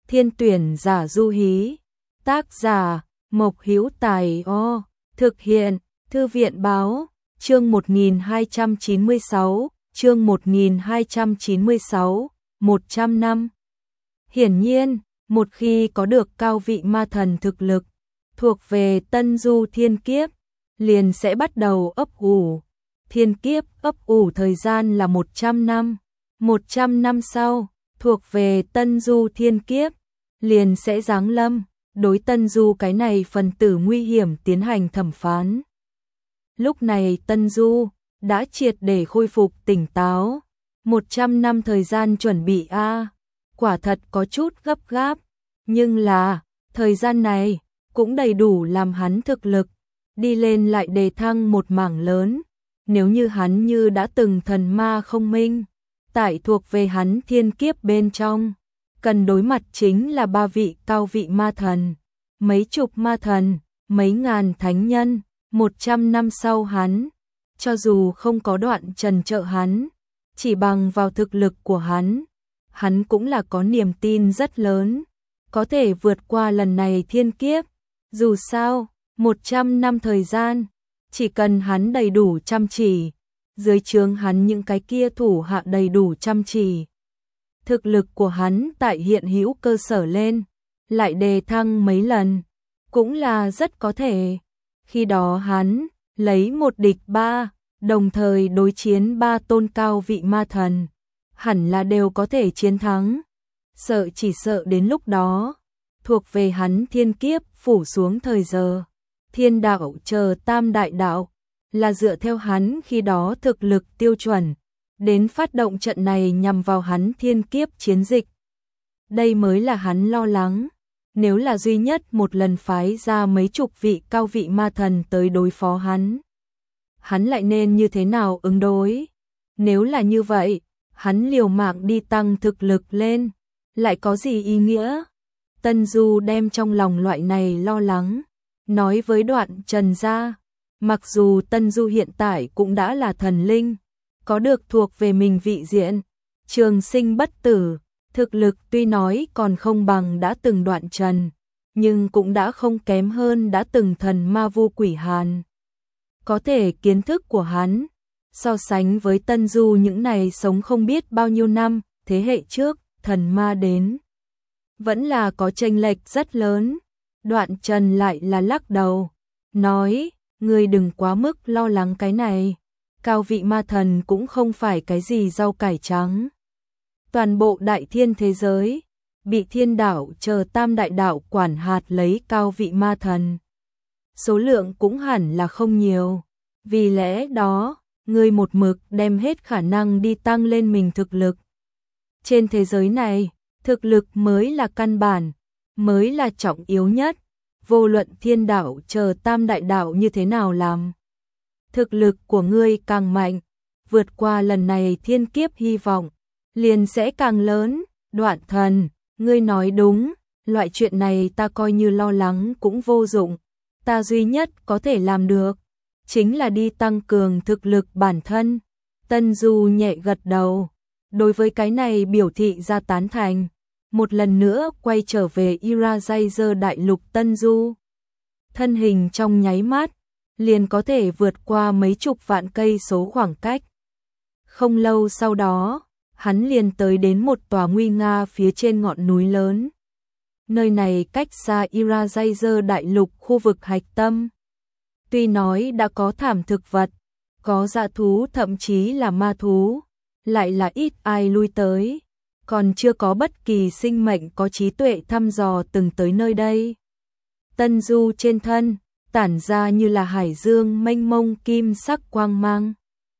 Thiên tuyển giả du hí. Tác giả Mộc Hữu Tài. Thực hiện Thư viện báo. Chương 1296, chương 1296, 100 năm. Hiển nhiên, một khi có được cao vị ma thần thực lực, thuộc về Tân Du thiên kiếp, liền sẽ bắt đầu ấp ủ. Thiên kiếp ấp ủ thời gian là 100 năm. 100 năm sau, thuộc về Tân Du thiên kiếp, liền sẽ giáng lâm, đối Tân Du cái này phần tử nguy hiểm tiến hành thẩm phán. Lúc này Tân Du đã triệt để khôi phục tỉnh táo. 100 năm thời gian chuẩn bị quả thật có chút gấp gáp, nhưng là thời gian này cũng đầy đủ làm hắn thực lực đi lên lại đề thăng một mảng lớn. Nếu như hắn như đã từng thần ma không minh, tại thuộc về hắn thiên kiếp bên trong, cần đối mặt chính là 3 vị cao vị ma thần, mấy chục ma thần, mấy ngàn thánh nhân. 100 năm sau hắn, cho dù không có Đoạn Trần trợ hắn, chỉ bằng vào thực lực của hắn cũng là có niềm tin rất lớn, có thể vượt qua lần này thiên kiếp. Dù sao, 100 năm thời gian, chỉ cần hắn đầy đủ chăm chỉ, dưới trướng hắn những cái kia thủ hạ đầy đủ chăm chỉ, thực lực của hắn tại hiện hữu cơ sở lên, lại đề thăng mấy lần, cũng là rất có thể. Khi đó hắn lấy 1 địch 3, đồng thời đối chiến 3 tôn cao vị ma thần, hẳn là đều có thể chiến thắng. Chỉ sợ đến lúc đó, thuộc về hắn thiên kiếp phủ xuống thời giờ, thiên đạo chờ tam đại đạo, là dựa theo hắn khi đó thực lực tiêu chuẩn, đến phát động trận này nhằm vào hắn thiên kiếp chiến dịch. Đây mới là hắn lo lắng. Nếu là duy nhất một lần phái ra mấy chục vị cao vị ma thần tới đối phó hắn lại nên như thế nào ứng đối? Nếu là như vậy, hắn liều mạng đi tăng thực lực lên, lại có gì ý nghĩa? Tân Du đem trong lòng loại này lo lắng, nói với Đoạn Trần ra. Mặc dù Tân Du hiện tại cũng đã là thần linh, có được thuộc về mình vị diện, trường sinh bất tử, thực lực tuy nói còn không bằng đã từng Đoạn Trần, nhưng cũng đã không kém hơn đã từng thần ma Vu Quỷ Hàn. Có thể kiến thức của hắn, so sánh với Tân Du những này sống không biết bao nhiêu năm, thế hệ trước, thần ma đến, vẫn là có chênh lệch rất lớn. Đoạn Trần lại là lắc đầu, nói, ngươi đừng quá mức lo lắng cái này, cao vị ma thần cũng không phải cái gì rau cải trắng. Toàn bộ đại thiên thế giới, bị thiên đạo chờ tam đại đạo quản hạt lấy cao vị ma thần. Số lượng cũng hẳn là không nhiều, vì lẽ đó, ngươi một mực đem hết khả năng đi tăng lên mình thực lực. Trên thế giới này, thực lực mới là căn bản, mới là trọng yếu nhất, vô luận thiên đạo chờ tam đại đạo như thế nào làm. Thực lực của ngươi càng mạnh, vượt qua lần này thiên kiếp hy vọng liền sẽ càng lớn. Đoạn Thần, ngươi nói đúng, loại chuyện này ta coi như lo lắng cũng vô dụng, ta duy nhất có thể làm được chính là đi tăng cường thực lực bản thân. Tân Du nhẹ gật đầu, đối với cái này biểu thị ra tán thành. Một lần nữa quay trở về Irajazer đại lục. Tân Du thân hình trong nháy mắt liền có thể vượt qua mấy chục vạn cây số khoảng cách. Không lâu sau đó, hắn liền tới đến một tòa nguy nga phía trên ngọn núi lớn. Nơi này cách xa Irajazer đại lục khu vực hạch tâm. Tuy nói đã có thảm thực vật, có dã thú thậm chí là ma thú, lại là ít ai lui tới, còn chưa có bất kỳ sinh mệnh có trí tuệ thăm dò từng tới nơi đây. Tân Du trên thân, tản ra như là hải dương mênh mông kim sắc quang mang.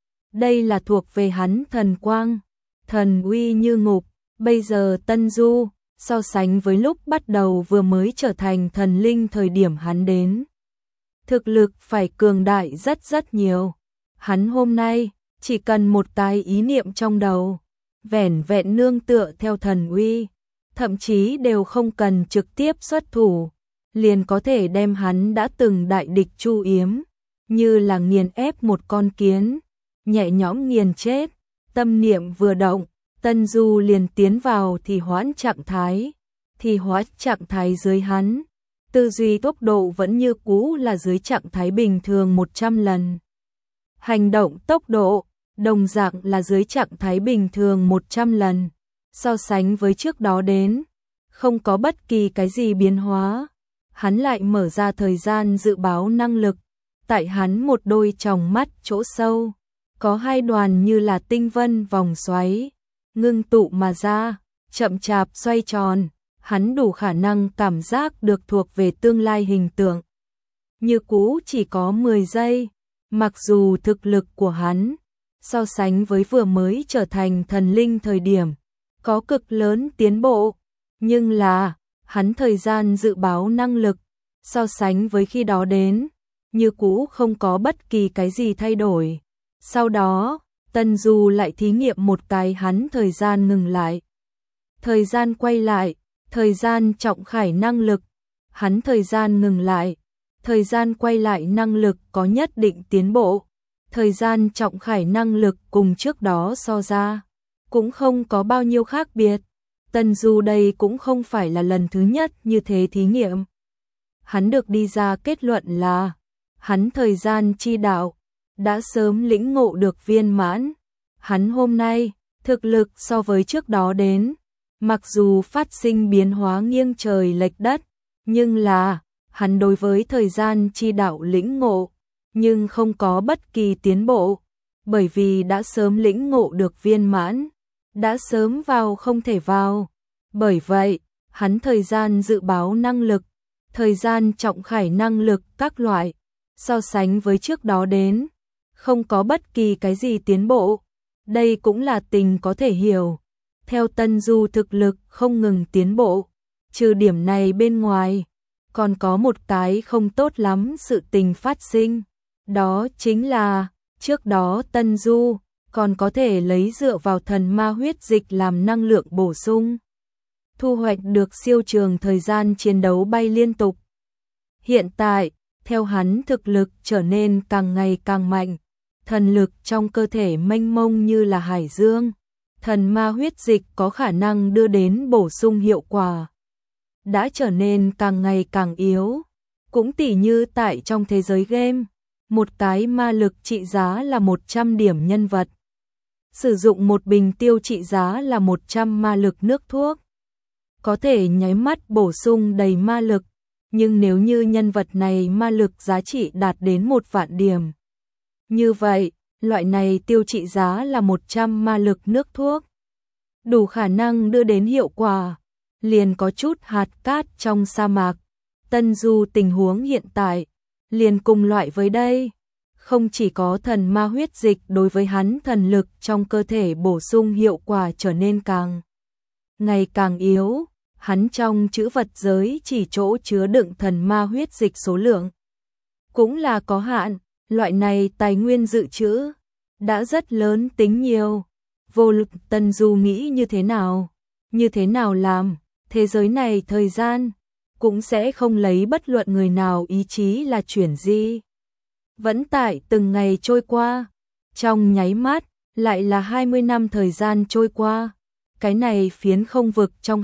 Đây là thuộc về hắn thần quang, thần uy như ngục. Bây giờ Tân Du, so sánh với lúc bắt đầu vừa mới trở thành thần linh thời điểm hắn đến, thực lực phải cường đại rất rất nhiều. Hắn hôm nay, chỉ cần một cái ý niệm trong đầu, vẻn vẹn nương tựa theo thần uy, thậm chí đều không cần trực tiếp xuất thủ, liền có thể đem hắn đã từng đại địch Chu Yếm, như là nghiền ép một con kiến, nhẹ nhõm nghiền chết. Tâm niệm vừa động, Tân Du liền tiến vào thì hoãn trạng thái, thì hóa trạng thái dưới hắn. Tư duy tốc độ vẫn như cũ là dưới trạng thái bình thường 100 lần. Hành động tốc độ, đồng dạng là dưới trạng thái bình thường 100 lần. So sánh với trước đó đến, không có bất kỳ cái gì biến hóa. Hắn lại mở ra thời gian dự báo năng lực. Tại hắn một đôi tròng mắt chỗ sâu, có hai đoàn như là tinh vân vòng xoáy, ngưng tụ mà ra, chậm chạp xoay tròn. Hắn đủ khả năng cảm giác được thuộc về tương lai hình tượng. Như cũ chỉ có 10 giây, mặc dù thực lực của hắn, so sánh với vừa mới trở thành thần linh thời điểm, có cực lớn tiến bộ, nhưng là, hắn thời gian dự báo năng lực, so sánh với khi đó đến, như cũ không có bất kỳ cái gì thay đổi. Sau đó, Tân Du lại thí nghiệm một cái hắn thời gian ngừng lại. Thời gian quay lại, thời gian trọng khải năng lực, hắn thời gian ngừng lại, thời gian quay lại năng lực có nhất định tiến bộ. Thời gian trọng khải năng lực cùng trước đó so ra, cũng không có bao nhiêu khác biệt. Tân Du đây cũng không phải là lần thứ nhất như thế thí nghiệm. Hắn được đi ra kết luận là, hắn thời gian chi đạo, đã sớm lĩnh ngộ được viên mãn. Hắn hôm nay, thực lực so với trước đó đến, mặc dù phát sinh biến hóa nghiêng trời lệch đất, nhưng là, hắn đối với thời gian chi đạo lĩnh ngộ, nhưng không có bất kỳ tiến bộ, bởi vì đã sớm lĩnh ngộ được viên mãn, đã sớm vào không thể vào. Bởi vậy, hắn thời gian dự báo năng lực, thời gian trọng khải năng lực các loại, so sánh với trước đó đến, không có bất kỳ cái gì tiến bộ. Đây cũng là tình có thể hiểu. Theo Tân Du thực lực không ngừng tiến bộ, trừ điểm này bên ngoài, còn có một cái không tốt lắm sự tình phát sinh. Đó chính là, trước đó Tân Du còn có thể lấy dựa vào thần ma huyết dịch làm năng lượng bổ sung, thu hoạch được siêu trường thời gian chiến đấu bay liên tục. Hiện tại, theo hắn thực lực trở nên càng ngày càng mạnh, thần lực trong cơ thể mênh mông như là hải dương, thần ma huyết dịch có khả năng đưa đến bổ sung hiệu quả, đã trở nên càng ngày càng yếu. Cũng tỉ như tại trong thế giới game, một cái ma lực trị giá là 100 điểm nhân vật, sử dụng một bình tiêu trị giá là 100 ma lực nước thuốc, có thể nháy mắt bổ sung đầy ma lực, nhưng nếu như nhân vật này ma lực giá trị đạt đến 1 vạn điểm, như vậy, loại này tiêu trị giá là 100 ma lực nước thuốc, đủ khả năng đưa đến hiệu quả, liền có chút hạt cát trong sa mạc. Tân Du tình huống hiện tại, liền cùng loại với đây, không chỉ có thần ma huyết dịch đối với hắn thần lực trong cơ thể bổ sung hiệu quả trở nên càng ngày càng yếu, hắn trong trữ vật giới chỉ chỗ chứa đựng thần ma huyết dịch số lượng cũng là có hạn, loại này tài nguyên dự trữ đã rất lớn tính nhiều. Vô lực. Tân Du nghĩ như thế nào làm, thế giới này thời gian cũng sẽ không lấy bất luận người nào ý chí là chuyển di. Vẫn tại từng ngày trôi qua, trong nháy mắt, lại là 20 năm thời gian trôi qua. Cái này phiến không vực trong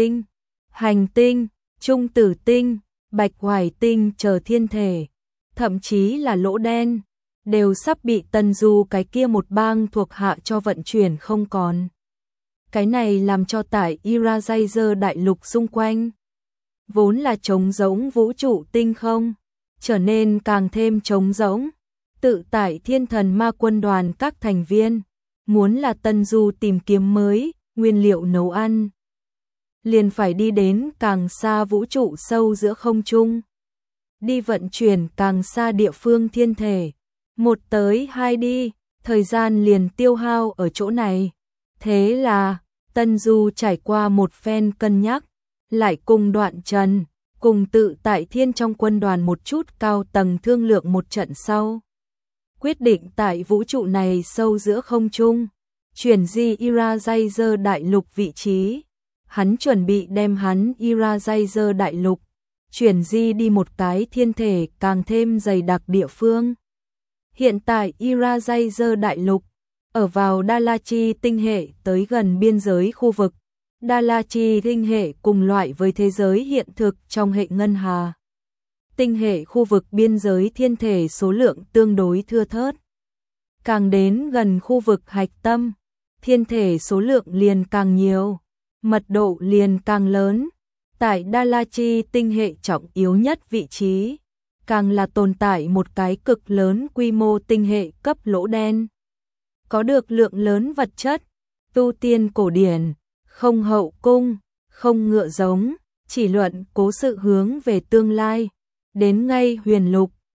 hành tinh, trung tử tinh, bạch hoài tinh chờ thiên thể, thậm chí là lỗ đen, đều sắp bị Tân Du cái kia một bang thuộc hạ cho vận chuyển không còn. Cái này làm cho tại Irajazer đại lục xung quanh, vốn là trống rỗng vũ trụ tinh không, trở nên càng thêm trống rỗng. Tự tại Thiên Thần Ma Quân đoàn các thành viên, muốn là Tân Du tìm kiếm mới, nguyên liệu nấu ăn, liền phải đi đến càng xa vũ trụ sâu giữa không trung, đi vận chuyển càng xa địa phương thiên thể. Một tới hai đi, thời gian liền tiêu hao ở chỗ này. Thế là, Tân Du trải qua một phen cân nhắc, lại cùng Đoạn Trần, cùng Tự tại Thiên trong quân đoàn một chút cao tầng thương lượng một trận sau. Quyết định tại vũ trụ này sâu giữa không trung, chuyển di Irajazer đại lục vị trí. Hắn chuẩn bị đem hắn Irajazer đại lục, chuyển di đi một cái thiên thể càng thêm dày đặc địa phương. Hiện tại Irajazer đại lục, ở vào Dalachi tinh hệ tới gần biên giới khu vực. Dalachi tinh hệ cùng loại với thế giới hiện thực trong hệ ngân hà. Tinh hệ khu vực biên giới thiên thể số lượng tương đối thưa thớt. Càng đến gần khu vực hạch tâm, thiên thể số lượng liền càng nhiều, mật độ liền càng lớn. Tại Dalachi tinh hệ trọng yếu nhất vị trí, càng là tồn tại một cái cực lớn quy mô tinh hệ cấp lỗ đen. Có được lượng lớn vật chất, tu tiên cổ điển, không hậu cung, không ngựa giống, chỉ luận cố sự hướng về tương lai. Đến ngay huyền lục,